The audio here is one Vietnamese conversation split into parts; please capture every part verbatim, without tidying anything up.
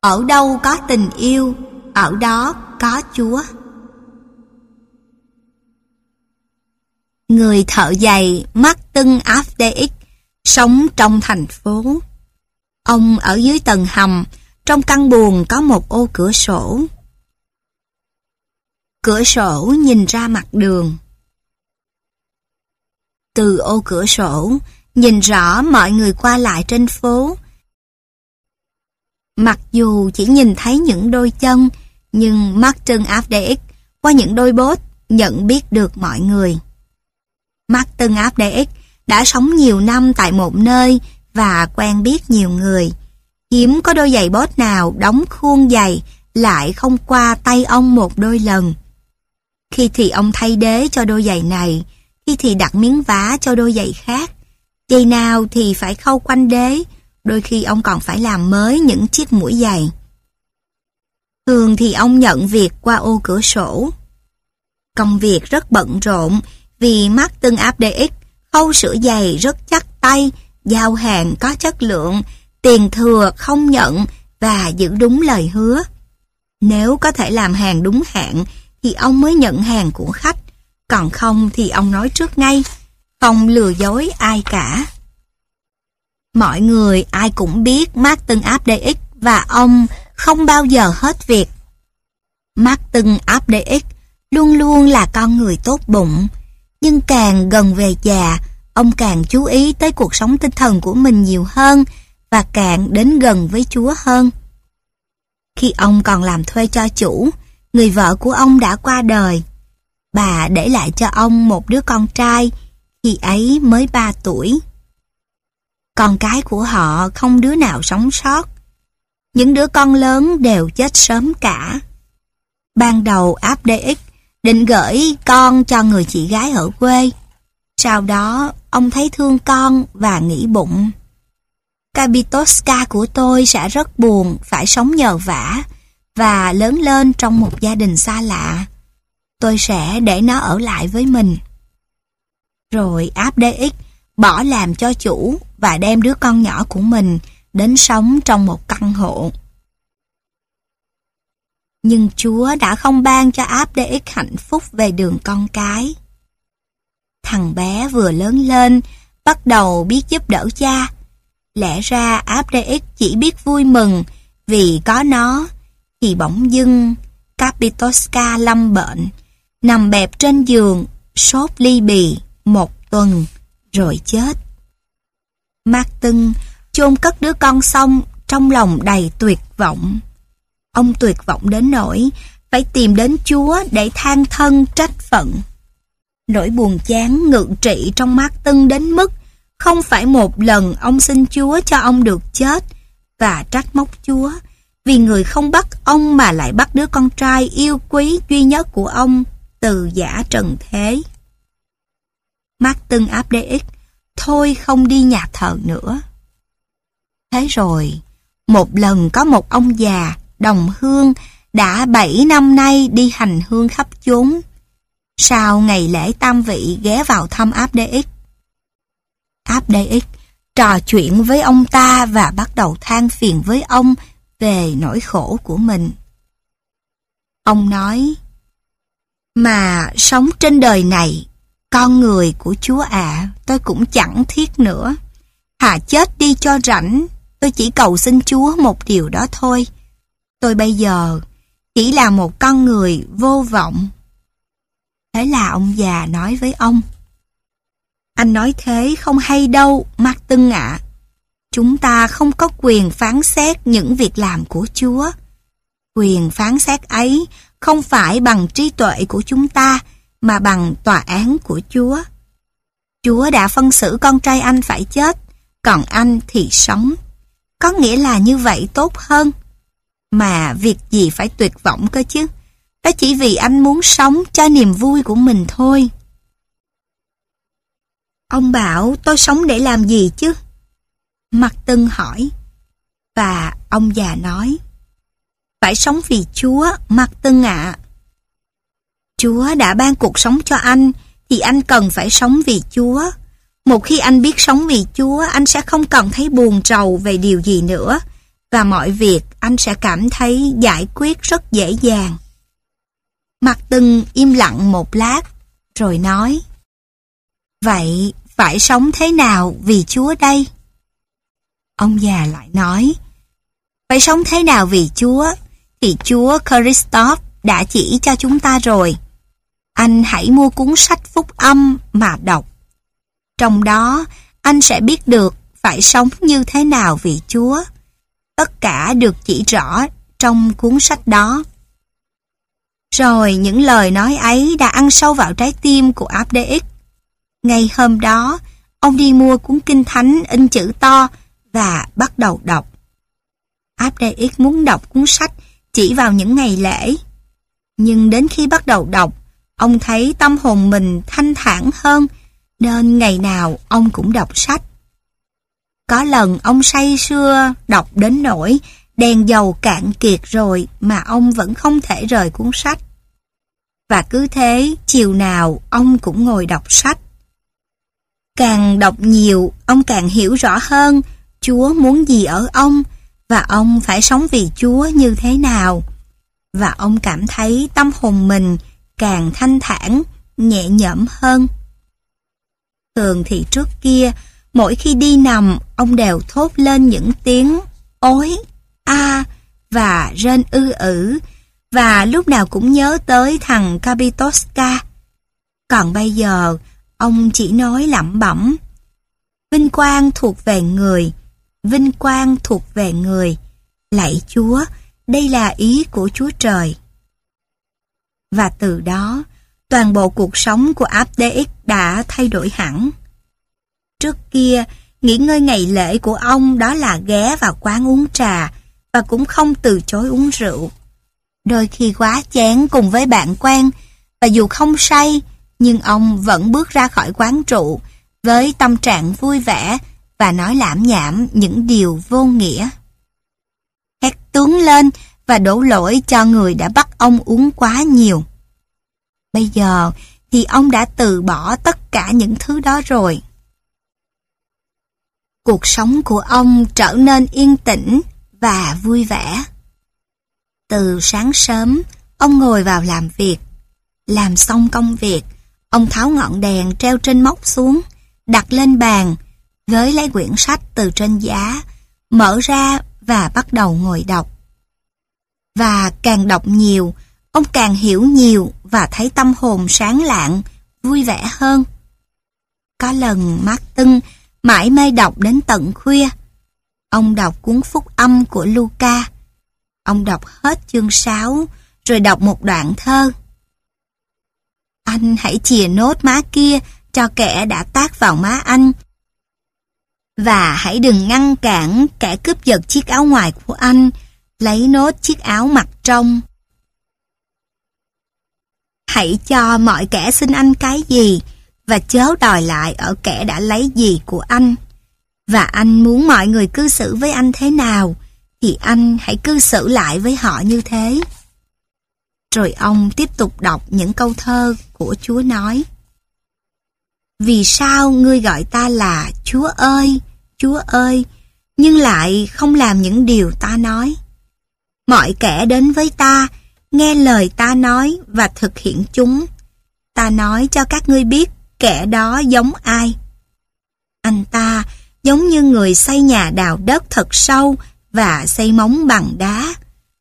Ở đâu có tình yêu, ở đó có Chúa. Người thợ giày Martin áp đê ích sống trong thành phố. Ông ở dưới tầng hầm, trong căn buồng có một ô cửa sổ. Cửa sổ nhìn ra mặt đường. Từ ô cửa sổ, nhìn rõ mọi người qua lại trên phố. Mặc dù chỉ nhìn thấy những đôi chân, nhưng Martin áp đê ích qua những đôi bốt nhận biết được mọi người. Martin áp đê ích đã sống nhiều năm tại một nơi và quen biết nhiều người. Hiếm có đôi giày bốt nào đóng khuôn giày lại không qua tay ông một đôi lần. Khi thì ông thay đế cho đôi giày này, khi thì đặt miếng vá cho đôi giày khác. Giày nào thì phải khâu quanh đế, đôi khi ông còn phải làm mới những chiếc mũi giày. Thường thì ông nhận việc qua ô cửa sổ. Công việc rất bận rộn vì Martin áp đê ích khâu sửa giày rất chắc tay, giao hàng có chất lượng, tiền thừa không nhận và giữ đúng lời hứa. Nếu có thể làm hàng đúng hạn thì ông mới nhận hàng của khách, còn không thì ông nói trước ngay, không lừa dối ai cả. Mọi người ai cũng biết Martin áp đê ích và ông không bao giờ hết việc. Martin áp đê ích luôn luôn là con người tốt bụng, nhưng càng gần về già, ông càng chú ý tới cuộc sống tinh thần của mình nhiều hơn và càng đến gần với Chúa hơn. Khi ông còn làm thuê cho chủ, người vợ của ông đã qua đời. Bà để lại cho ông một đứa con trai, khi ấy mới ba tuổi. Con cái của họ không đứa nào sống sót. Những đứa con lớn đều chết sớm cả. Ban đầu áp đê ích định gửi con cho người chị gái ở quê. Sau đó, ông thấy thương con và nghĩ bụng, Kapitoska của tôi sẽ rất buồn phải sống nhờ vả và lớn lên trong một gia đình xa lạ. Tôi sẽ để nó ở lại với mình. Rồi áp đê ích bỏ làm cho chủ và đem đứa con nhỏ của mình đến sống trong một căn hộ. Nhưng Chúa đã không ban cho áp đê ích hạnh phúc về đường con cái. Thằng bé vừa lớn lên, bắt đầu biết giúp đỡ cha. Lẽ ra áp đê ích chỉ biết vui mừng vì có nó, thì bỗng dưng Kapitoska lâm bệnh, nằm bẹp trên giường, sốt ly bì một tuần, rồi chết. Martin chôn cất đứa con xong trong lòng đầy tuyệt vọng. Ông tuyệt vọng đến nỗi phải tìm đến Chúa để than thân trách phận. Nỗi buồn chán ngự trị trong Martin đến mức không phải một lần ông xin Chúa cho ông được chết và trách móc Chúa vì người không bắt ông mà lại bắt đứa con trai yêu quý duy nhất của ông từ giã trần thế. Martin áp đê ích thôi không đi nhà thờ nữa. Thế rồi, một lần có một ông già đồng hương đã bảy năm nay đi hành hương khắp chốn. Sau ngày lễ tam vị ghé vào thăm áp đê ích. áp đê ích trò chuyện với ông ta và bắt đầu than phiền với ông về nỗi khổ của mình. Ông nói, mà sống trên đời này, con người của Chúa ạ, à, tôi cũng chẳng thiết nữa. Thà chết đi cho rảnh, tôi chỉ cầu xin Chúa một điều đó thôi. Tôi bây giờ chỉ là một con người vô vọng. Thế là ông già nói với ông, anh nói thế không hay đâu, Martin ạ. Chúng ta không có quyền phán xét những việc làm của Chúa. Quyền phán xét ấy không phải bằng trí tuệ của chúng ta, mà bằng tòa án của Chúa. Chúa đã phân xử con trai anh phải chết, còn anh thì sống. Có nghĩa là như vậy tốt hơn. Mà việc gì phải tuyệt vọng cơ chứ? Đó chỉ vì anh muốn sống cho niềm vui của mình thôi. Ông bảo tôi sống để làm gì chứ? Martin hỏi. Và ông già nói, phải sống vì Chúa, Martin ạ. Chúa đã ban cuộc sống cho anh, thì anh cần phải sống vì Chúa. Một khi anh biết sống vì Chúa, anh sẽ không cần thấy buồn rầu về điều gì nữa, và mọi việc anh sẽ cảm thấy giải quyết rất dễ dàng. Martin im lặng một lát, rồi nói, vậy phải sống thế nào vì Chúa đây? Ông già lại nói, phải sống thế nào vì Chúa thì Chúa Christophe đã chỉ cho chúng ta rồi. Anh hãy mua cuốn sách phúc âm mà đọc. Trong đó, anh sẽ biết được phải sống như thế nào vì Chúa. Tất cả được chỉ rõ trong cuốn sách đó. Rồi những lời nói ấy đã ăn sâu vào trái tim của a đê ích. Ngày hôm đó, ông đi mua cuốn kinh thánh in chữ to và bắt đầu đọc. a đê ích muốn đọc cuốn sách chỉ vào những ngày lễ. Nhưng đến khi bắt đầu đọc, ông thấy tâm hồn mình thanh thản hơn, nên ngày nào ông cũng đọc sách. Có lần ông say sưa đọc đến nỗi đèn dầu cạn kiệt rồi mà ông vẫn không thể rời cuốn sách. Và cứ thế, chiều nào ông cũng ngồi đọc sách. Càng đọc nhiều, ông càng hiểu rõ hơn Chúa muốn gì ở ông và ông phải sống vì Chúa như thế nào. Và ông cảm thấy tâm hồn mình càng thanh thản, nhẹ nhõm hơn. Thường thì trước kia, mỗi khi đi nằm, ông đều thốt lên những tiếng ối, a và rên ư ử, và lúc nào cũng nhớ tới thằng Kapitoska. Còn bây giờ, ông chỉ nói lẩm bẩm, vinh quang thuộc về người, vinh quang thuộc về người, lạy Chúa, đây là ý của Chúa Trời. Và từ đó, toàn bộ cuộc sống của a đê ích đã thay đổi hẳn. Trước kia, nghỉ ngơi ngày lễ của ông đó là ghé vào quán uống trà và cũng không từ chối uống rượu. Đôi khi quá chén cùng với bạn quen, và dù không say, nhưng ông vẫn bước ra khỏi quán rượu với tâm trạng vui vẻ và nói lảm nhảm những điều vô nghĩa. Hét tướng lên và đổ lỗi cho người đã bắt ông uống quá nhiều. Bây giờ thì ông đã từ bỏ tất cả những thứ đó rồi. Cuộc sống của ông trở nên yên tĩnh và vui vẻ. Từ sáng sớm, ông ngồi vào làm việc. Làm xong công việc, ông tháo ngọn đèn treo trên móc xuống, đặt lên bàn, với lấy quyển sách từ trên giá, mở ra và bắt đầu ngồi đọc. Và càng đọc nhiều, ông càng hiểu nhiều và thấy tâm hồn sáng lạng, vui vẻ hơn. Có lần Martin mãi mê đọc đến tận khuya. Ông đọc cuốn phúc âm của Luca. Ông đọc hết chương sáu, rồi đọc một đoạn thơ. Anh hãy chìa nốt má kia cho kẻ đã tát vào má anh. Và hãy đừng ngăn cản kẻ cướp giật chiếc áo ngoài của anh, lấy nốt chiếc áo mặc trong. Hãy cho mọi kẻ xin anh cái gì, và chớ đòi lại ở kẻ đã lấy gì của anh. Và anh muốn mọi người cư xử với anh thế nào, thì anh hãy cư xử lại với họ như thế. Rồi ông tiếp tục đọc những câu thơ của Chúa nói. Vì sao ngươi gọi ta là Chúa ơi, Chúa ơi, nhưng lại không làm những điều ta nói? Mọi kẻ đến với ta, nghe lời ta nói và thực hiện chúng. Ta nói cho các ngươi biết kẻ đó giống ai. Anh ta giống như người xây nhà đào đất thật sâu và xây móng bằng đá.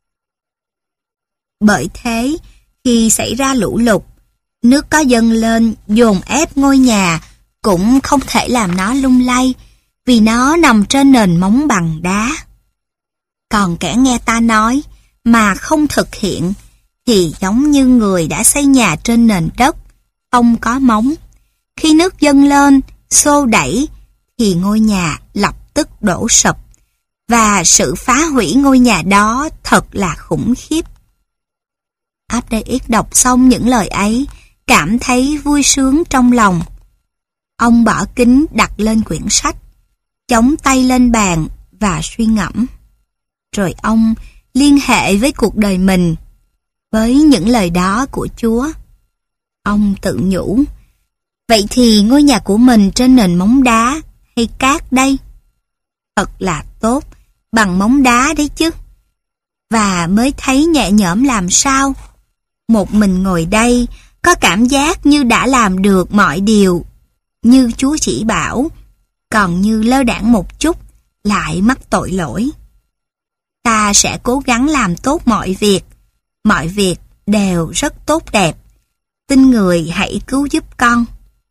Bởi thế, khi xảy ra lũ lụt, nước có dâng lên dồn ép ngôi nhà cũng không thể làm nó lung lay, vì nó nằm trên nền móng bằng đá. Còn kẻ nghe ta nói mà không thực hiện thì giống như người đã xây nhà trên nền đất không có móng. Khi nước dâng lên, xô đẩy thì ngôi nhà lập tức đổ sụp, và sự phá hủy ngôi nhà đó thật là khủng khiếp. a đê ích đọc xong những lời ấy, cảm thấy vui sướng trong lòng. Ông bỏ kính đặt lên quyển sách, chống tay lên bàn và suy ngẫm. Rồi ông liên hệ với cuộc đời mình, với những lời đó của Chúa. Ông tự nhủ, vậy thì ngôi nhà của mình trên nền móng đá hay cát đây? Thật là tốt bằng móng đá đấy chứ. Và mới thấy nhẹ nhõm làm sao. Một mình ngồi đây, có cảm giác như đã làm được mọi điều, như Chúa chỉ bảo, còn như lơ đãng một chút, lại mắc tội lỗi. Ta sẽ cố gắng làm tốt mọi việc, mọi việc đều rất tốt đẹp. Xin người hãy cứu giúp con.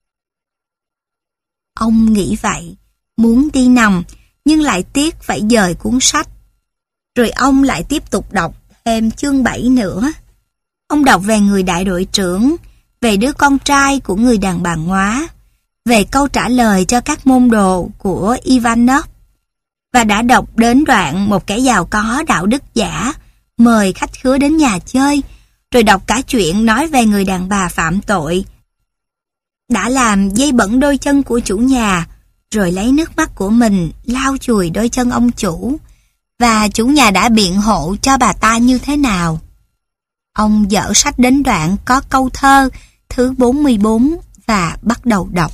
Ông nghĩ vậy, muốn đi nằm, nhưng lại tiếc phải dời cuốn sách. Rồi ông lại tiếp tục đọc thêm chương bảy nữa. Ông đọc về người đại đội trưởng, về đứa con trai của người đàn bà ngoá, về câu trả lời cho các môn đồ của Ivanov, và đã đọc đến đoạn một kẻ giàu có đạo đức giả mời khách khứa đến nhà chơi, rồi đọc cả chuyện nói về người đàn bà phạm tội đã làm dây bẩn đôi chân của chủ nhà, rồi lấy nước mắt của mình lau chùi đôi chân ông chủ, và chủ nhà đã biện hộ cho bà ta như thế nào. Ông dở sách đến đoạn có câu thơ thứ bốn mươi bốn và bắt đầu đọc.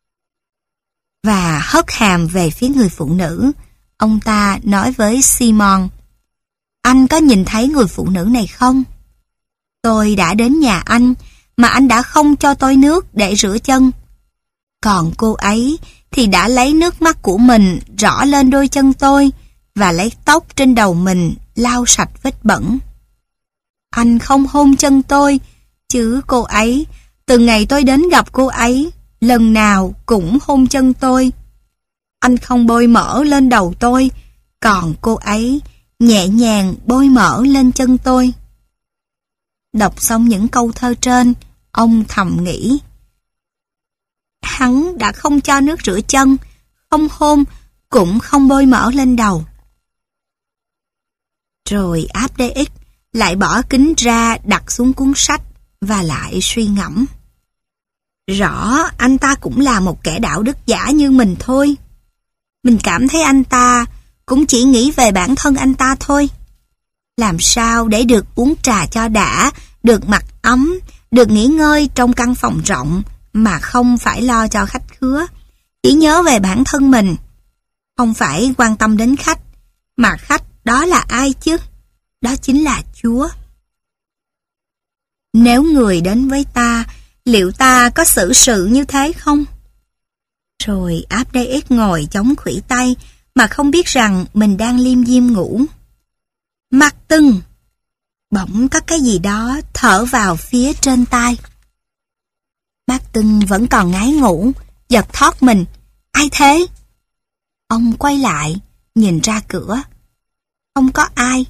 Và hất hàm về phía người phụ nữ, ông ta nói với Simon: "Anh có nhìn thấy người phụ nữ này không? Tôi đã đến nhà anh, mà anh đã không cho tôi nước để rửa chân. Còn cô ấy thì đã lấy nước mắt của mình rỏ lên đôi chân tôi, và lấy tóc trên đầu mình lau sạch vết bẩn. Anh không hôn chân tôi, chứ cô ấy, từ ngày tôi đến gặp cô ấy, lần nào cũng hôn chân tôi. Anh không bôi mỡ lên đầu tôi, còn cô ấy nhẹ nhàng bôi mỡ lên chân tôi." Đọc xong những câu thơ trên, ông thầm nghĩ: hắn đã không cho nước rửa chân, không hôn, cũng không bôi mỡ lên đầu. Rồi áp đê ích lại bỏ kính ra, đặt xuống cuốn sách và lại suy ngẫm. Rõ anh ta cũng là một kẻ đạo đức giả như mình thôi. Mình cảm thấy anh ta cũng chỉ nghĩ về bản thân anh ta thôi. Làm sao để được uống trà cho đã, được mặc ấm, được nghỉ ngơi trong căn phòng rộng mà không phải lo cho khách khứa, chỉ nhớ về bản thân mình. Không phải quan tâm đến khách, mà khách đó là ai chứ? Đó chính là Chúa. Nếu người đến với ta, liệu ta có xử sự như thế không? Rồi áp đê ích ngồi chống khuỷu tay mà không biết rằng mình đang liêm diêm ngủ. Mặt tưng, bỗng có cái gì đó thở vào phía trên tai. Martin vẫn còn ngái ngủ, giật thót mình. Ai thế? Ông quay lại, nhìn ra cửa. Không có ai.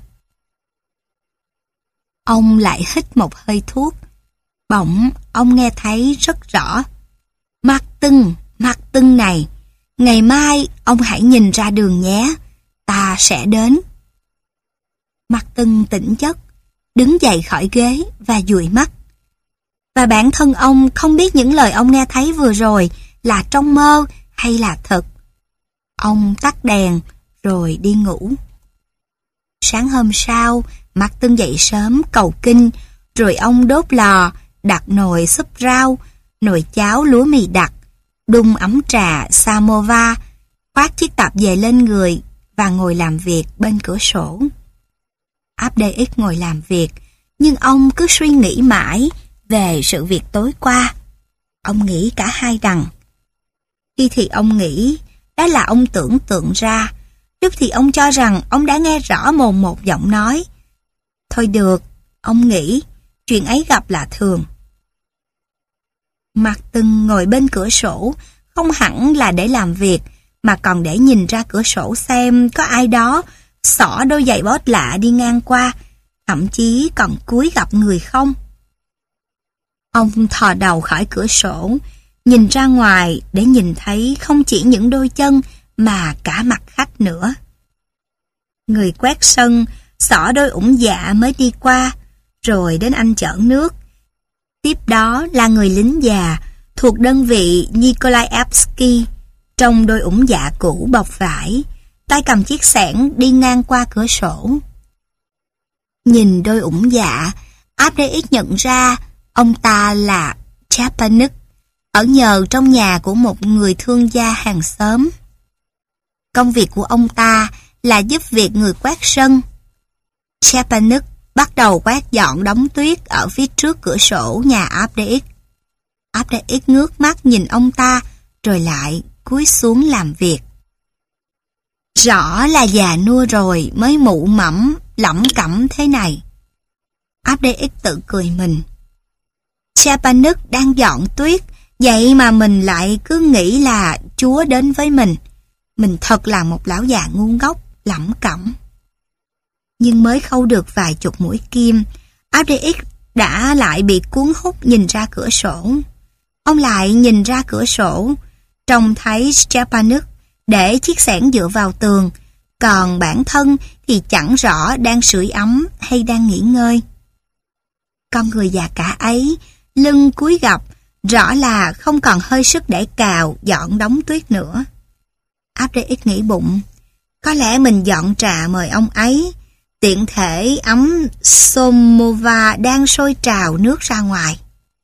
Ông lại hít một hơi thuốc. Bỗng ông nghe thấy rất rõ. Martin, Martin này, ngày mai ông hãy nhìn ra đường nhé, ta sẽ đến. Martin tỉnh giấc, đứng dậy khỏi ghế và dụi mắt. Và bản thân ông không biết những lời ông nghe thấy vừa rồi là trong mơ hay là thật. Ông tắt đèn rồi đi ngủ. Sáng hôm sau, Martin dậy sớm cầu kinh, rồi ông đốt lò, đặt nồi súp rau, nồi cháo lúa mì đặc, đun ấm trà samovar, khoác chiếc tạp dề lên người và ngồi làm việc bên cửa sổ. áp đê ích ngồi làm việc, nhưng ông cứ suy nghĩ mãi về sự việc tối qua. Ông nghĩ cả hai đằng. Khi thì ông nghĩ đó là ông tưởng tượng ra, lúc thì ông cho rằng ông đã nghe rõ mồn một giọng nói. Thôi được, ông nghĩ, chuyện ấy gặp là thường. Martin ngồi bên cửa sổ, không hẳn là để làm việc, mà còn để nhìn ra cửa sổ xem có ai đó xỏ đôi giày bót lạ đi ngang qua, thậm chí còn cúi gặp người không. Ông thò đầu khỏi cửa sổ, nhìn ra ngoài để nhìn thấy không chỉ những đôi chân mà cả mặt khách nữa. Người quét sân xỏ đôi ủng dạ mới đi qua, rồi đến anh chởn nước. Tiếp đó là người lính già thuộc đơn vị Nikolaevsky, trong đôi ủng dạ cũ bọc vải, tay cầm chiếc xẻng đi ngang qua cửa sổ. Nhìn đôi ủng dạ, áp đê ích nhận ra ông ta là Chapanuk, ở nhờ trong nhà của một người thương gia hàng xóm. Công việc của ông ta là giúp việc người quét sân. Stepanich bắt đầu quét dọn đống tuyết ở phía trước cửa sổ nhà Avdeik. Avdeik ngước mắt nhìn ông ta, rồi lại cúi xuống làm việc. Rõ là già nua rồi mới mụ mẫm, lẩm cẩm thế này. Avdeik tự cười mình. Stepanich đang dọn tuyết, vậy mà mình lại cứ nghĩ là Chúa đến với mình. Mình thật là một lão già ngu ngốc, lẩm cẩm. Nhưng mới khâu được vài chục mũi kim, Avdeik đã lại bị cuốn hút nhìn ra cửa sổ. Ông lại nhìn ra cửa sổ, trông thấy Stepanich để chiếc xẻng dựa vào tường, còn bản thân thì chẳng rõ đang sưởi ấm hay đang nghỉ ngơi. Con người già cả ấy, lưng cúi gập, rõ là không còn hơi sức để cào dọn đống tuyết nữa. Avdeik nghĩ bụng, có lẽ mình dọn trà mời ông ấy, tiện thể ấm Somova đang sôi trào nước ra ngoài.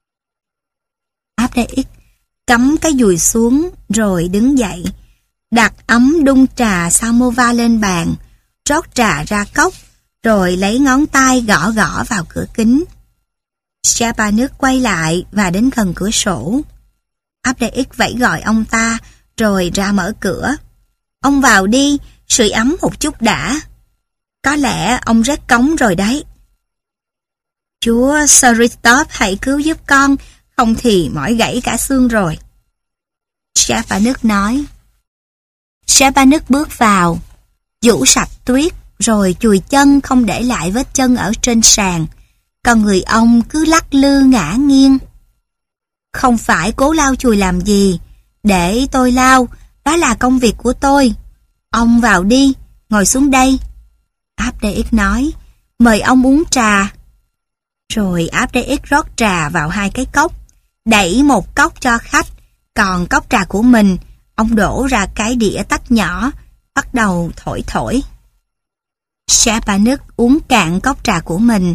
Avdeik cắm cái dùi xuống rồi đứng dậy, đặt ấm đun trà Samovar lên bàn, rót trà ra cốc, rồi lấy ngón tay gõ gõ vào cửa kính. Stepanich quay lại và đến gần cửa sổ. Avdeik vẫy gọi ông ta, rồi ra mở cửa. Ông vào đi, sưởi ấm một chút đã. Có lẽ ông rét cống rồi đấy. Chúa Christoph hãy cứu giúp con, không thì mỏi gãy cả xương rồi. Stepanich nói. Stepanich bước vào, vũ sạch tuyết, rồi chùi chân không để lại vết chân ở trên sàn. Còn người ông cứ lắc lư ngã nghiêng. Không phải cố lau chùi làm gì, để tôi lau, đó là công việc của tôi. Ông vào đi, ngồi xuống đây. Avdeik nói, mời ông uống trà. Rồi Avdeik rót trà vào hai cái cốc, đẩy một cốc cho khách, còn cốc trà của mình, ông đổ ra cái đĩa tách nhỏ, bắt đầu thổi thổi. Stepanich uống cạn cốc trà của mình,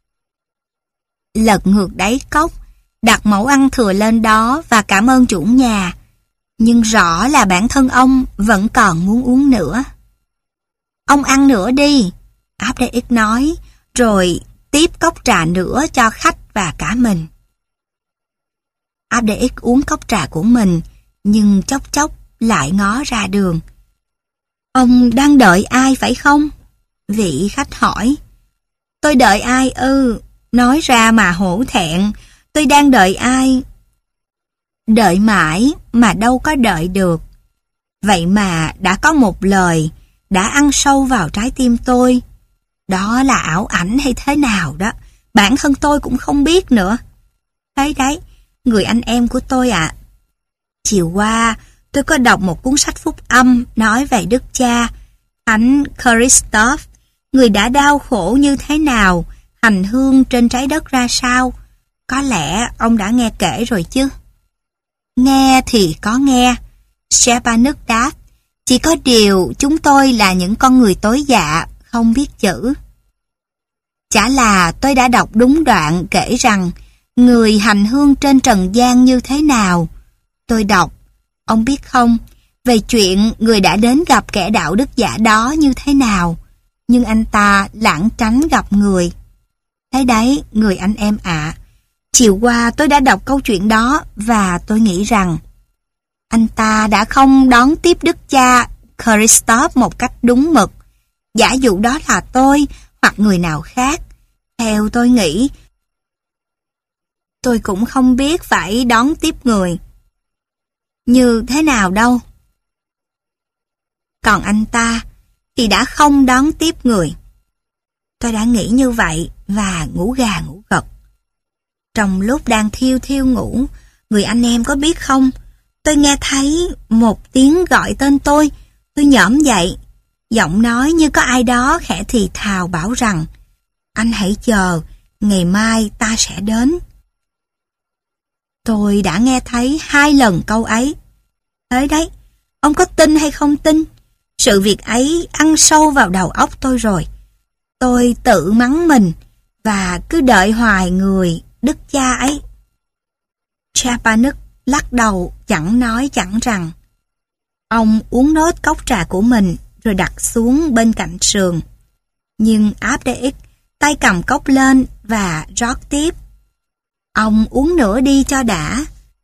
lật ngược đáy cốc, đặt mẩu ăn thừa lên đó và cảm ơn chủ nhà. Nhưng rõ là bản thân ông vẫn còn muốn uống nữa. Ông ăn nữa đi, Avdeik nói, rồi tiếp cốc trà nữa cho khách và cả mình. Avdeik uống cốc trà của mình, nhưng chốc chốc lại ngó ra đường. Ông đang đợi ai phải không? Vị khách hỏi. Tôi đợi ai ư? Nói ra mà hổ thẹn, tôi đang đợi ai? Đợi mãi mà đâu có đợi được. Vậy mà đã có một lời đã ăn sâu vào trái tim tôi. Đó là ảo ảnh hay thế nào đó, bản thân tôi cũng không biết nữa. Đấy đấy, người anh em của tôi ạ. À. Chiều qua, tôi có đọc một cuốn sách phúc âm nói về Đức Cha, Thánh Christoph, người đã đau khổ như thế nào, hành hương trên trái đất ra sao. Có lẽ ông đã nghe kể rồi chứ? Nghe thì có nghe, Stepanich đáp. Chỉ có điều chúng tôi là những con người tối dạ, không biết chữ. Chả là tôi đã đọc đúng đoạn kể rằng người hành hương trên trần gian như thế nào. Tôi đọc, ông biết không, về chuyện người đã đến gặp kẻ đạo đức giả đó như thế nào, nhưng anh ta lảng tránh gặp người. Thế đấy, người anh em ạ. À, chiều qua tôi đã đọc câu chuyện đó và tôi nghĩ rằng anh ta đã không đón tiếp Đức Cha Christoph một cách đúng mực. Giả dụ đó là tôi hoặc người nào khác, theo tôi nghĩ, tôi cũng không biết phải đón tiếp người như thế nào đâu. Còn anh ta thì đã không đón tiếp người. Tôi đã nghĩ như vậy và ngủ gà ngủ gật. Trong lúc đang thiêu thiêu ngủ, người anh em có biết không, tôi nghe thấy một tiếng gọi tên tôi. Tôi nhõm dậy, giọng nói như có ai đó khẽ thì thào bảo rằng anh hãy chờ, ngày mai ta sẽ đến. Tôi đã nghe thấy hai lần câu ấy. Thế đấy, ông có tin hay không tin, sự việc ấy ăn sâu vào đầu óc tôi rồi. Tôi tự mắng mình và cứ đợi hoài người Đức Cha ấy. Stepanich lắc đầu chẳng nói chẳng rằng. Ông uống nốt cốc trà của mình rồi đặt xuống bên cạnh sườn. Nhưng áp đê ích tay cầm cốc lên và rót tiếp. Ông uống nữa đi cho đã.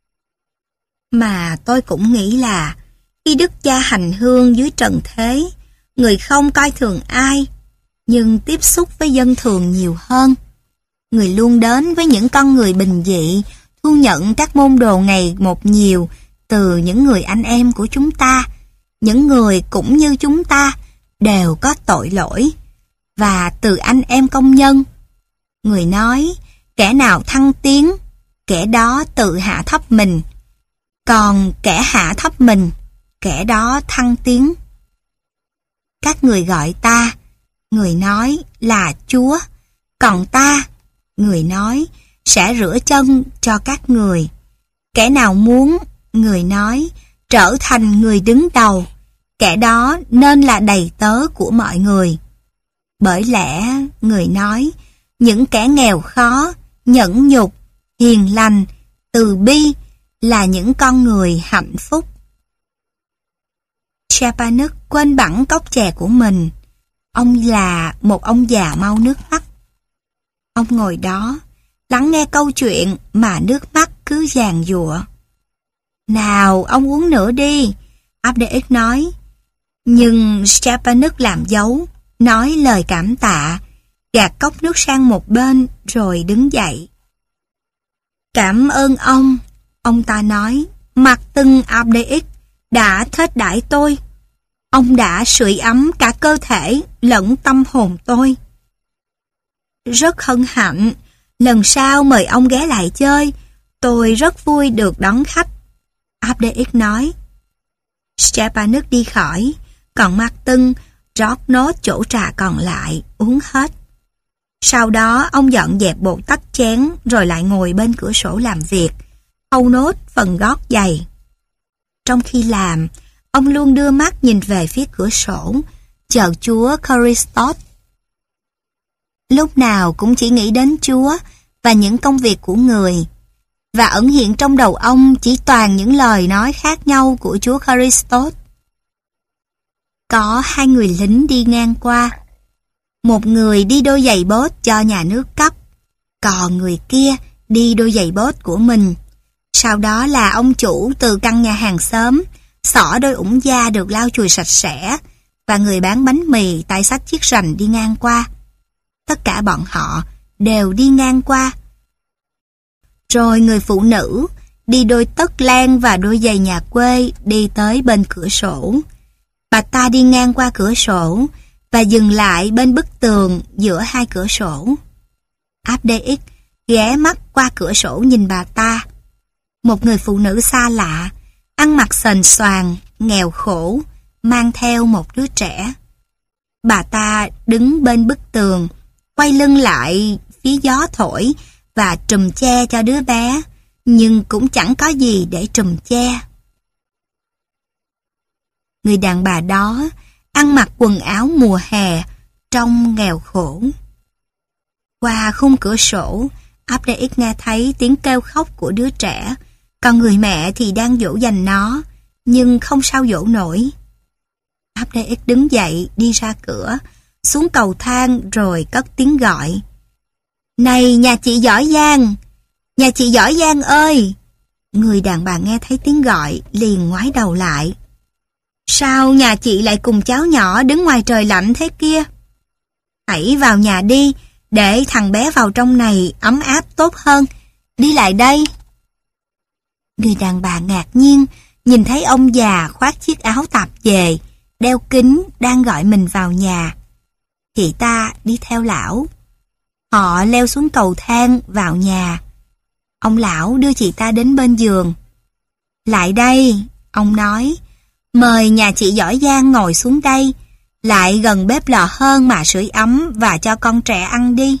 Mà tôi cũng nghĩ là khi đức cha hành hương dưới trần thế, người không coi thường ai, nhưng tiếp xúc với dân thường nhiều hơn. Người luôn đến với những con người bình dị, thu nhận các môn đồ ngày một nhiều từ những người anh em của chúng ta. Những người cũng như chúng ta đều có tội lỗi. Và từ anh em công nhân, người nói kẻ nào thăng tiến, kẻ đó tự hạ thấp mình. Còn kẻ hạ thấp mình, kẻ đó thăng tiến. Các người gọi ta, người nói là Chúa. Còn ta, người nói, sẽ rửa chân cho các người. Kẻ nào muốn, người nói, trở thành người đứng đầu, kẻ đó nên là đầy tớ của mọi người. Bởi lẽ, người nói, những kẻ nghèo khó, nhẫn nhục, hiền lành, từ bi là những con người hạnh phúc. Stepanus quên bẵng cốc chè của mình. Ông là một ông già mau nước mắt. Ông ngồi đó, lắng nghe câu chuyện mà nước mắt cứ giàn giụa. Nào, ông uống nữa đi, áp đê ích nói. Nhưng Stepanus làm dấu, nói lời cảm tạ, gạt cốc nước sang một bên rồi đứng dậy. Cảm ơn ông, ông ta nói, mặt từng áp đê ích đã thết đãi tôi. Ông đã sưởi ấm cả cơ thể lẫn tâm hồn tôi. Rất hân hạnh, lần sau mời ông ghé lại chơi, tôi rất vui được đón khách, áp đê ích nói. Stepanus đi khỏi, còn Martin rót nốt chỗ trà còn lại, uống hết. Sau đó ông dọn dẹp bộ tách chén rồi lại ngồi bên cửa sổ làm việc, hâu nốt phần gót giày. Trong khi làm, ông luôn đưa mắt nhìn về phía cửa sổ, chờ Chúa Christos. Lúc nào cũng chỉ nghĩ đến Chúa và những công việc của người, và ẩn hiện trong đầu ông chỉ toàn những lời nói khác nhau của Chúa Christos. Có hai người lính đi ngang qua. Một người đi đôi giày bốt cho nhà nước cấp, còn người kia đi đôi giày bốt của mình. Sau đó là ông chủ từ căn nhà hàng xóm, xỏ đôi ủng da được lau chùi sạch sẽ, và người bán bánh mì tay xách chiếc rành đi ngang qua. Tất cả bọn họ đều đi ngang qua. Rồi người phụ nữ đi đôi tất len và đôi giày nhà quê đi tới bên cửa sổ. Bà ta đi ngang qua cửa sổ và dừng lại bên bức tường giữa hai cửa sổ. áp đê ích ghé mắt qua cửa sổ nhìn bà ta. Một người phụ nữ xa lạ, ăn mặc sền soàn, nghèo khổ, mang theo một đứa trẻ. Bà ta đứng bên bức tường, quay lưng lại phía gió thổi và trùm che cho đứa bé, nhưng cũng chẳng có gì để trùm che. Người đàn bà đó ăn mặc quần áo mùa hè, trông nghèo khổ. Qua khung cửa sổ, áp đê ích nghe thấy tiếng kêu khóc của đứa trẻ, còn người mẹ thì đang dỗ dành nó, nhưng không sao dỗ nổi. áp đê ích đứng dậy đi ra cửa, xuống cầu thang rồi cất tiếng gọi. Này nhà chị Giỏi Giang! Nhà chị Giỏi Giang ơi! Người đàn bà nghe thấy tiếng gọi liền ngoái đầu lại. Sao nhà chị lại cùng cháu nhỏ đứng ngoài trời lạnh thế kia? Hãy vào nhà đi, để thằng bé vào trong này ấm áp tốt hơn. Đi lại đây. Người đàn bà ngạc nhiên nhìn thấy ông già khoác chiếc áo tạp dề, đeo kính đang gọi mình vào nhà. Chị ta đi theo lão. Họ leo xuống cầu thang vào nhà. Ông lão đưa chị ta đến bên giường. Lại đây, ông nói. Mời nhà chị Giỏi Giang ngồi xuống đây, lại gần bếp lò hơn mà sưởi ấm và cho con trẻ ăn đi.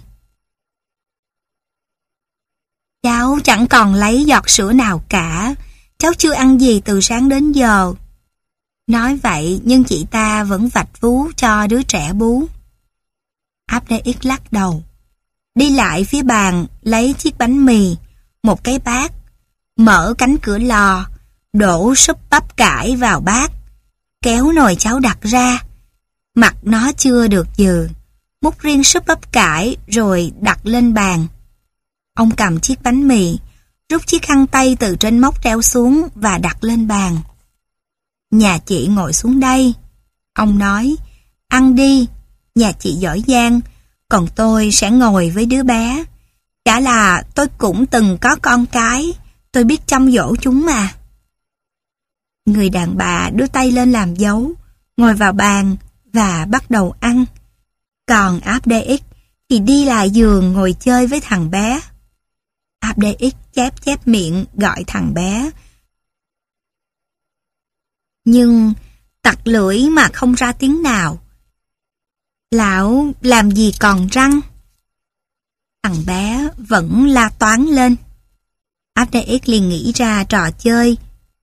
Cháu chẳng còn lấy giọt sữa nào cả, cháu chưa ăn gì từ sáng đến giờ. Nói vậy nhưng chị ta vẫn vạch vú cho đứa trẻ bú. áp đê ích lắc đầu, đi lại phía bàn lấy chiếc bánh mì, một cái bát, mở cánh cửa lò, đổ súp bắp cải vào bát, kéo nồi cháo đặt ra, Mặt nó chưa được dừ, múc riêng súp bắp cải rồi đặt lên bàn. Ông cầm chiếc bánh mì, rút chiếc khăn tay từ trên móc treo xuống và đặt lên bàn. Nhà chị ngồi xuống đây. Ông nói, ăn đi, nhà chị giỏi giang, còn tôi sẽ ngồi với đứa bé. Chả là tôi cũng từng có con cái, tôi biết chăm dỗ chúng mà. Người đàn bà đưa tay lên làm dấu, ngồi vào bàn và bắt đầu ăn. Còn ép đê ích thì đi lại giường ngồi chơi với thằng bé. ép đê ích chép chép miệng gọi thằng bé. Nhưng tặc lưỡi mà không ra tiếng nào. Lão làm gì còn răng? Thằng bé vẫn la toáng lên. ép đê ích liền nghĩ ra trò chơi.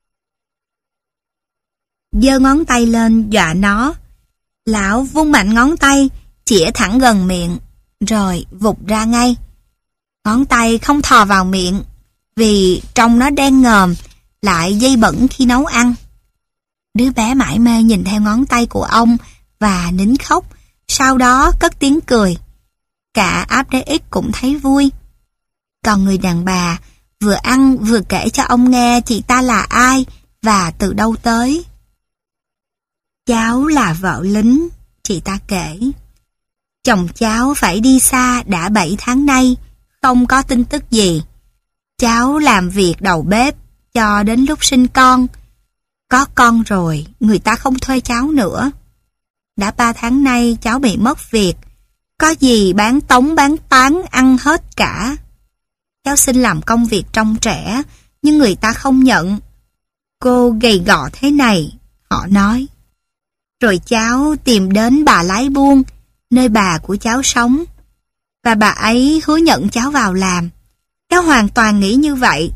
Giơ ngón tay lên dọa nó. Lão vung mạnh ngón tay, chĩa thẳng gần miệng, rồi vụt ra ngay. Ngón tay không thò vào miệng, vì trong nó đen ngòm, lại dây bẩn khi nấu ăn. Đứa bé mải mê nhìn theo ngón tay của ông và nín khóc, sau đó cất tiếng cười. Cả ép đê ích cũng thấy vui. Còn người đàn bà vừa ăn vừa kể cho ông nghe chị ta là ai và từ đâu tới. Cháu là vợ lính, chị ta kể. Chồng cháu phải đi xa đã bảy tháng nay, không có tin tức gì. Cháu làm việc đầu bếp cho đến lúc sinh con. Có con rồi, người ta không thuê cháu nữa. Đã ba tháng nay cháu bị mất việc, có gì bán tống bán tán ăn hết cả. Cháu xin làm công việc trông trẻ, nhưng người ta không nhận. Cô gầy gò thế này, họ nói. Rồi cháu tìm đến bà lái buôn, nơi bà của cháu sống. Và bà ấy hứa nhận cháu vào làm. Cháu hoàn toàn nghĩ như vậy.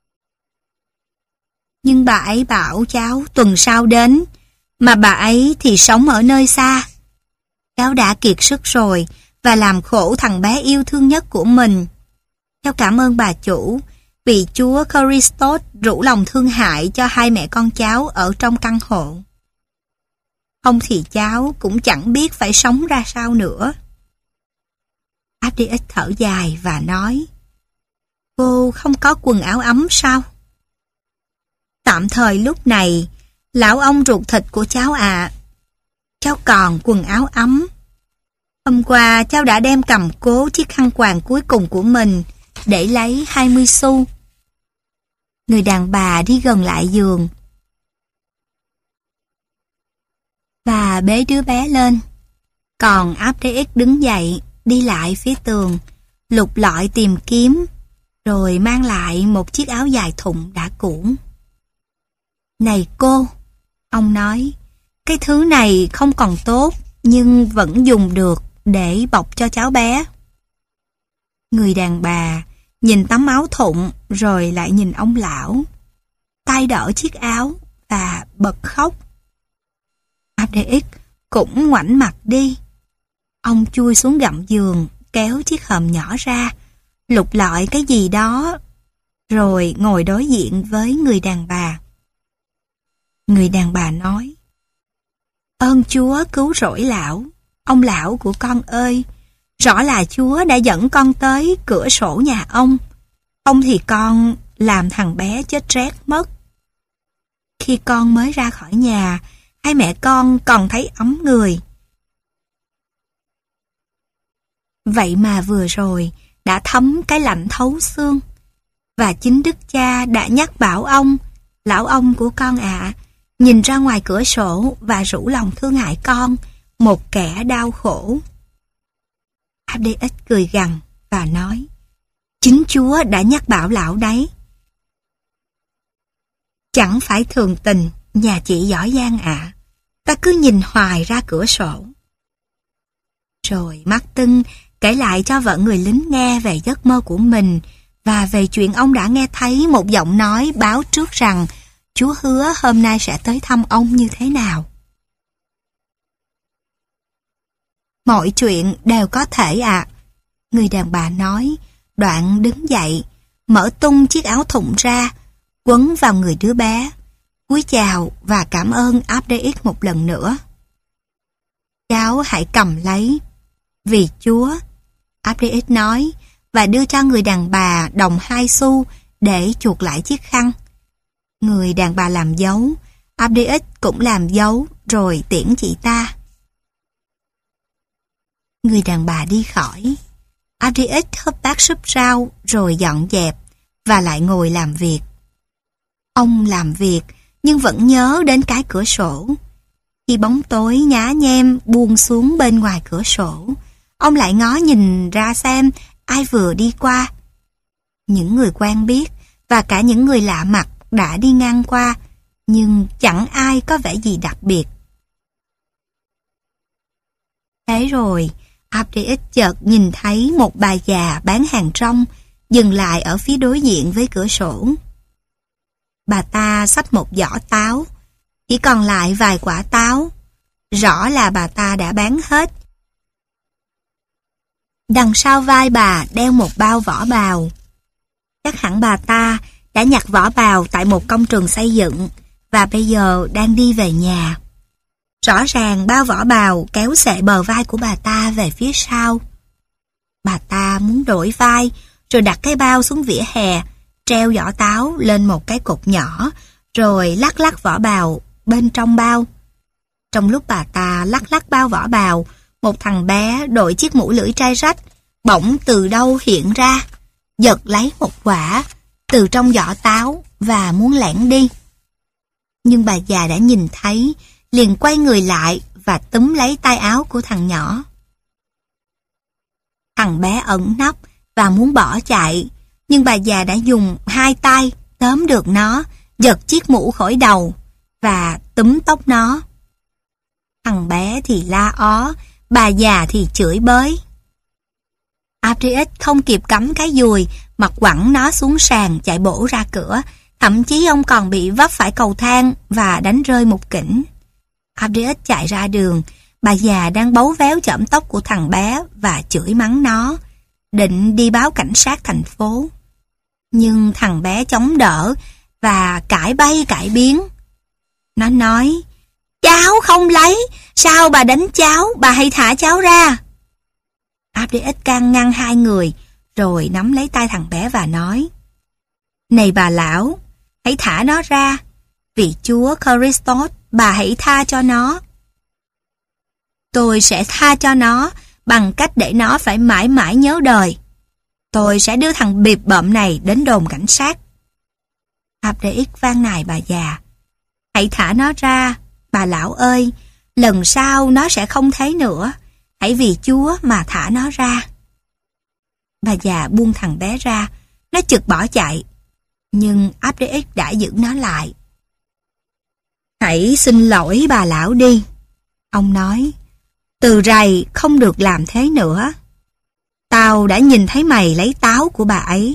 Nhưng bà ấy bảo cháu tuần sau đến, mà bà ấy thì sống ở nơi xa. Cháu đã kiệt sức rồi và làm khổ thằng bé yêu thương nhất của mình. Cháu cảm ơn bà chủ vì Chúa Christos rủ lòng thương hại cho hai mẹ con cháu ở trong căn hộ. Không thì cháu cũng chẳng biết phải sống ra sao nữa. ép đê ích thở dài và nói, cô không có quần áo ấm sao? Tạm thời lúc này, lão ông ruột thịt của cháu ạ, à, cháu còn quần áo ấm. Hôm qua cháu đã đem cầm cố chiếc khăn quàng cuối cùng của mình để lấy hai mươi xu. Người đàn bà đi gần lại giường và bế đứa bé lên. Còn ép đê ích đứng dậy, đi lại phía tường, lục lọi tìm kiếm, rồi mang lại một chiếc áo dài thụng đã cũ. Này cô, ông nói, cái thứ này không còn tốt, nhưng vẫn dùng được để bọc cho cháu bé. Người đàn bà nhìn tấm áo thụng rồi lại nhìn ông lão, tay đỡ chiếc áo và bật khóc. ép đê ích cũng ngoảnh mặt đi. Ông chui xuống gầm giường, kéo chiếc hòm nhỏ ra, lục lọi cái gì đó, rồi ngồi đối diện với người đàn bà. Người đàn bà nói, ơn Chúa cứu rỗi lão, ông lão của con ơi, rõ là Chúa đã dẫn con tới cửa sổ nhà ông, không thì con làm thằng bé chết rét mất. Khi con mới ra khỏi nhà, hai mẹ con còn thấy ấm người. Vậy mà vừa rồi đã thấm cái lạnh thấu xương. Và chính Đức Cha đã nhắc bảo ông, lão ông của con ạ, à, nhìn ra ngoài cửa sổ và rủ lòng thương hại con, một kẻ đau khổ. ép đê ích cười gằn và nói, chính Chúa đã nhắc bảo lão đấy. Chẳng phải thường tình, nhà chị giỏi giang ạ, à, ta cứ nhìn hoài ra cửa sổ. Rồi Martin kể lại cho vợ người lính nghe về giấc mơ của mình và về chuyện ông đã nghe thấy một giọng nói báo trước rằng Chúa hứa hôm nay sẽ tới thăm ông như thế nào. Mọi chuyện đều có thể ạ, à, người đàn bà nói, đoạn đứng dậy, mở tung chiếc áo thụng ra, quấn vào người đứa bé, cúi chào và cảm ơn ép đê ích một lần nữa. Cháu hãy cầm lấy. Vì Chúa, Abdias nói, và đưa cho người đàn bà đồng hai xu để chuộc lại chiếc khăn. Người đàn bà làm dấu, Abdias cũng làm dấu rồi tiễn chị ta. Người đàn bà đi khỏi. Abdias hấp bát súp rau rồi dọn dẹp và lại ngồi làm việc. Ông làm việc nhưng vẫn nhớ đến cái cửa sổ. Khi bóng tối nhá nhem buông xuống bên ngoài cửa sổ, ông lại ngó nhìn ra xem ai vừa đi qua. Những người quen biết và cả những người lạ mặt đã đi ngang qua, nhưng chẳng ai có vẻ gì đặc biệt. Thế rồi, Abdias chợt nhìn thấy một bà già bán hàng rong dừng lại ở phía đối diện với cửa sổ. Bà ta xách một giỏ táo, chỉ còn lại vài quả táo. Rõ là bà ta đã bán hết. Đằng sau vai bà đeo một bao vỏ bào. Chắc hẳn bà ta đã nhặt vỏ bào tại một công trường xây dựng và bây giờ đang đi về nhà. Rõ ràng bao vỏ bào kéo xệ bờ vai của bà ta về phía sau. Bà ta muốn đổi vai rồi đặt cái bao xuống vỉa hè, treo giỏ táo lên một cái cột nhỏ, rồi lắc lắc vỏ bào bên trong bao. Trong lúc bà ta lắc lắc bao vỏ bào, một thằng bé đội chiếc mũ lưỡi trai rách bỗng từ đâu hiện ra, giật lấy một quả từ trong giỏ táo và muốn lẻn đi. Nhưng bà già đã nhìn thấy, liền quay người lại và túm lấy tay áo của thằng nhỏ. Thằng bé ẩn nấp và muốn bỏ chạy, nhưng bà già đã dùng hai tay tóm được nó, giật chiếc mũ khỏi đầu và túm tóc nó. Thằng bé thì la ó, bà già thì chửi bới. Abdias không kịp cắm cái dùi mà quẳng nó xuống sàn chạy bổ ra cửa, thậm chí ông còn bị vấp phải cầu thang và đánh rơi một kỉnh. Abdias chạy ra đường, bà già đang bấu véo chỏm tóc của thằng bé và chửi mắng nó, định đi báo cảnh sát thành phố. Nhưng thằng bé chống đỡ và cãi bay cãi biến. Nó nói, cháu không lấy, sao bà đánh cháu, bà hãy thả cháu ra. Abdias can ngăn hai người, rồi nắm lấy tay thằng bé và nói, này bà lão, hãy thả nó ra, vì Chúa Christos, bà hãy tha cho nó. Tôi sẽ tha cho nó bằng cách để nó phải mãi mãi nhớ đời. Tôi sẽ đưa thằng bịp bợm này đến đồn cảnh sát. Abdias van nài bà già, hãy thả nó ra, bà lão ơi, lần sau nó sẽ không thế nữa. Hãy vì Chúa mà thả nó ra. Bà già buông thằng bé ra, nó chực bỏ chạy, nhưng Abdias đã giữ nó lại. Hãy xin lỗi bà lão đi. Ông nói, từ rày không được làm thế nữa. Tao đã nhìn thấy mày lấy táo của bà ấy.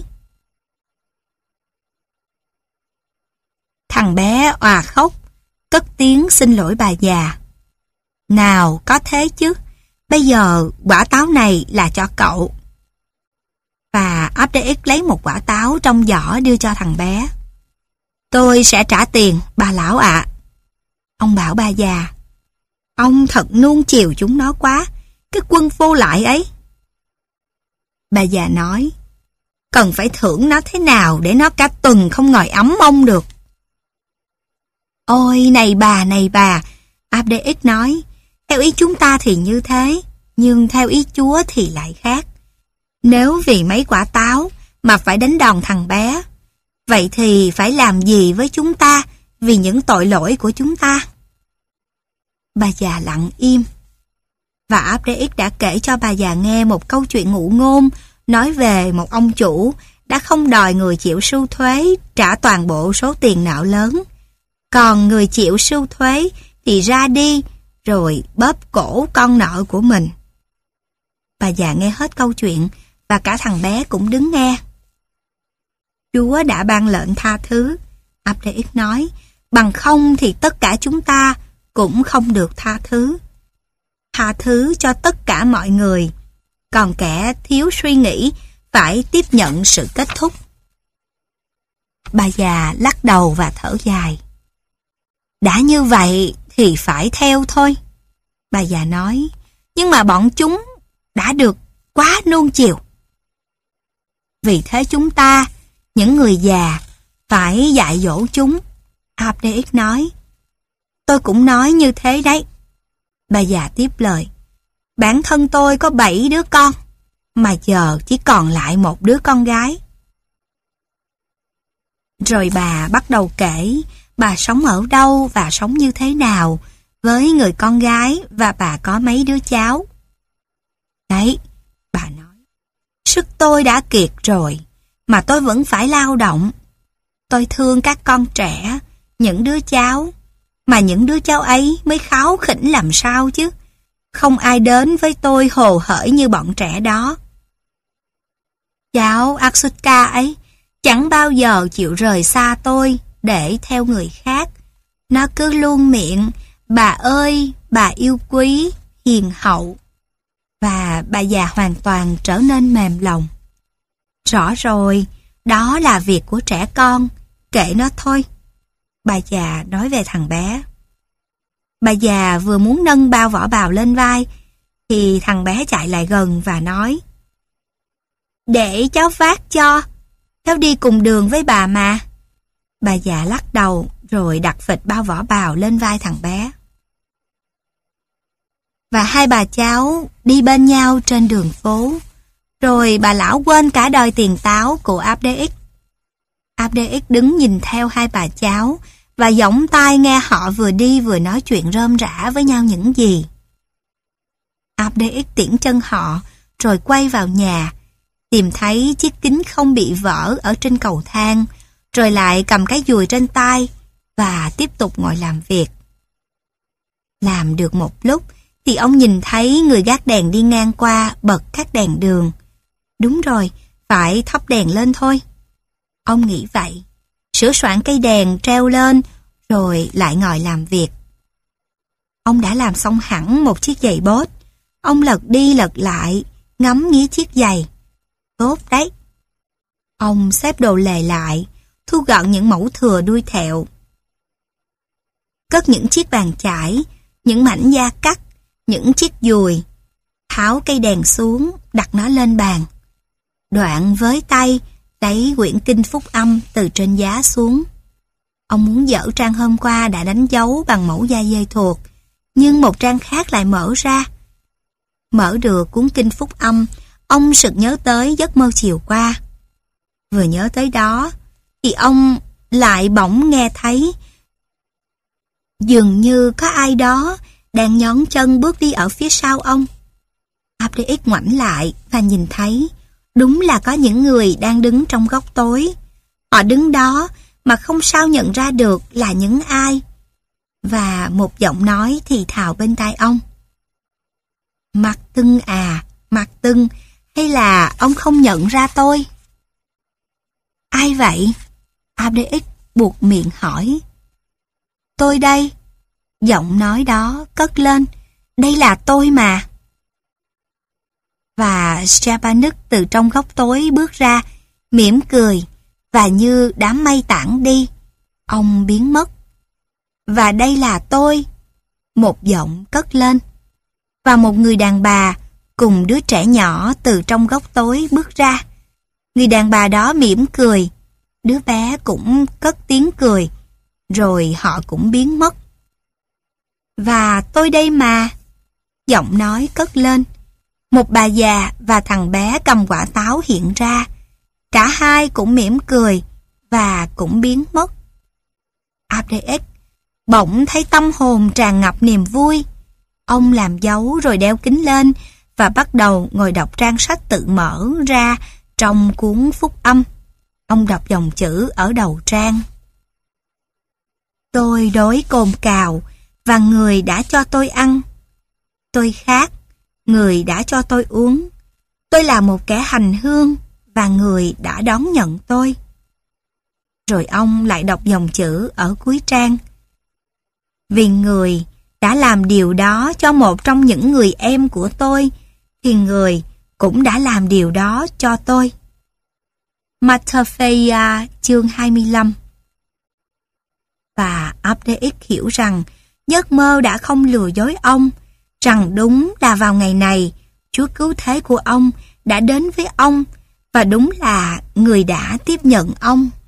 Thằng bé òa khóc, cất tiếng xin lỗi bà già. Nào, có thế chứ, bây giờ quả táo này là cho cậu. Và Abdias lấy một quả táo trong giỏ đưa cho thằng bé. Tôi sẽ trả tiền, bà lão ạ. Ông bảo bà già, ông thật nuông chiều chúng nó quá, cái quân vô lại ấy. Bà già nói, cần phải thưởng nó thế nào để nó cả tuần không ngồi ấm mông được. Ôi này bà, này bà, Abdias nói, theo ý chúng ta thì như thế, nhưng theo ý Chúa thì lại khác. Nếu vì mấy quả táo mà phải đánh đòn thằng bé, vậy thì phải làm gì với chúng ta vì những tội lỗi của chúng ta? Bà già lặng im. Và Abdias đã kể cho bà già nghe một câu chuyện ngụ ngôn nói về một ông chủ đã không đòi người chịu sưu thuế trả toàn bộ số tiền nợ lớn. Còn người chịu sưu thuế thì ra đi rồi bóp cổ con nợ của mình. Bà già nghe hết câu chuyện và cả thằng bé cũng đứng nghe. Chúa đã ban lệnh tha thứ, Abdias nói, bằng không thì tất cả chúng ta cũng không được tha thứ. Tha thứ cho tất cả mọi người, còn kẻ thiếu suy nghĩ phải tiếp nhận sự kết thúc. Bà già lắc đầu và thở dài. Đã như vậy thì phải theo thôi. Bà già nói, nhưng mà bọn chúng đã được quá nuông chiều. Vì thế chúng ta, những người già, phải dạy dỗ chúng. Abdeix nói. Tôi cũng nói như thế đấy. Bà già tiếp lời. Bản thân tôi có bảy đứa con, mà giờ chỉ còn lại một đứa con gái. Rồi bà bắt đầu kể bà sống ở đâu và sống như thế nào với người con gái và bà có mấy đứa cháu. Đấy, bà nói, sức tôi đã kiệt rồi, mà tôi vẫn phải lao động. Tôi thương các con trẻ, những đứa cháu, mà những đứa cháu ấy mới kháu khỉnh làm sao chứ. Không ai đến với tôi hồ hởi như bọn trẻ đó. Cháu Aksutka ấy chẳng bao giờ chịu rời xa tôi để theo người khác. Nó cứ luôn miệng, bà ơi, bà yêu quý, hiền hậu. Và bà già hoàn toàn trở nên mềm lòng. Rõ rồi, đó là việc của trẻ con, kệ nó thôi. Bà già nói về thằng bé. Bà già vừa muốn nâng bao vỏ bào lên vai, thì thằng bé chạy lại gần và nói, để cháu vác cho, cháu đi cùng đường với bà mà. Bà già lắc đầu rồi đặt phịch bao vỏ bào lên vai thằng bé. Và hai bà cháu đi bên nhau trên đường phố, rồi bà lão quên cả đời tiền táo của Abdeix. Abdeix đứng nhìn theo hai bà cháu và giỏng tai nghe họ vừa đi vừa nói chuyện rôm rả với nhau những gì. Abdeix tiễn chân họ rồi quay vào nhà, tìm thấy chiếc kính không bị vỡ ở trên cầu thang, rồi lại cầm cái dùi trên tay và tiếp tục ngồi làm việc. Làm được một lúc thì ông nhìn thấy người gác đèn đi ngang qua bật các đèn đường. Đúng rồi, phải thắp đèn lên thôi. Ông nghĩ vậy, sửa soạn cây đèn treo lên rồi lại ngồi làm việc. Ông đã làm xong hẳn một chiếc giày bốt. Ông lật đi lật lại, ngắm nghía chiếc giày. Tốt đấy. Ông xếp đồ lề lại, thu gọn những mẩu thừa đuôi thẹo. Cất những chiếc bàn chải, những mảnh da cắt, những chiếc dùi. Tháo cây đèn xuống, đặt nó lên bàn. Đoạn với tay, lấy quyển kinh phúc âm từ trên giá xuống. Ông muốn dở trang hôm qua đã đánh dấu bằng mẫu da dê thuộc, nhưng một trang khác lại mở ra. Mở được cuốn kinh phúc âm, ông sực nhớ tới giấc mơ chiều qua. Vừa nhớ tới đó, thì ông lại bỗng nghe thấy dường như có ai đó đang nhón chân bước đi ở phía sau ông. Abdeix ngoảnh lại và nhìn thấy đúng là có những người đang đứng trong góc tối. Họ đứng đó mà không sao nhận ra được là những ai. Và một giọng nói thì thào bên tai ông. Mặt Tưng à, Mặt Tưng, hay là ông không nhận ra tôi? Ai vậy? Abdeix buộc miệng hỏi. Tôi đây. Giọng nói đó cất lên. Đây là tôi mà. Và Stepanuk từ trong góc tối bước ra, mỉm cười, và như đám mây tản đi, ông biến mất. Và đây là tôi. Một giọng cất lên. Và một người đàn bà cùng đứa trẻ nhỏ từ trong góc tối bước ra. Người đàn bà đó mỉm cười, đứa bé cũng cất tiếng cười, rồi họ cũng biến mất. Và tôi đây mà. Giọng nói cất lên. Một bà già và thằng bé cầm quả táo hiện ra. Cả hai cũng mỉm cười và cũng biến mất. Abdeix bỗng thấy tâm hồn tràn ngập niềm vui. Ông làm dấu rồi đeo kính lên và bắt đầu ngồi đọc trang sách tự mở ra trong cuốn phúc âm. Ông đọc dòng chữ ở đầu trang. Tôi đói cồn cào và người đã cho tôi ăn. Tôi khát, người đã cho tôi uống. Tôi là một kẻ hành hương và người đã đón nhận tôi. Rồi ông lại đọc dòng chữ ở cuối trang. Vì người đã làm điều đó cho một trong những người em của tôi, thì người cũng đã làm điều đó cho tôi. Matthew chương hai mươi lăm. Và Abdeix hiểu rằng giấc mơ đã không lừa dối ông. rằng đúng là vào ngày này, Chúa cứu thế của ông đã đến với ông và đúng là người đã tiếp nhận ông.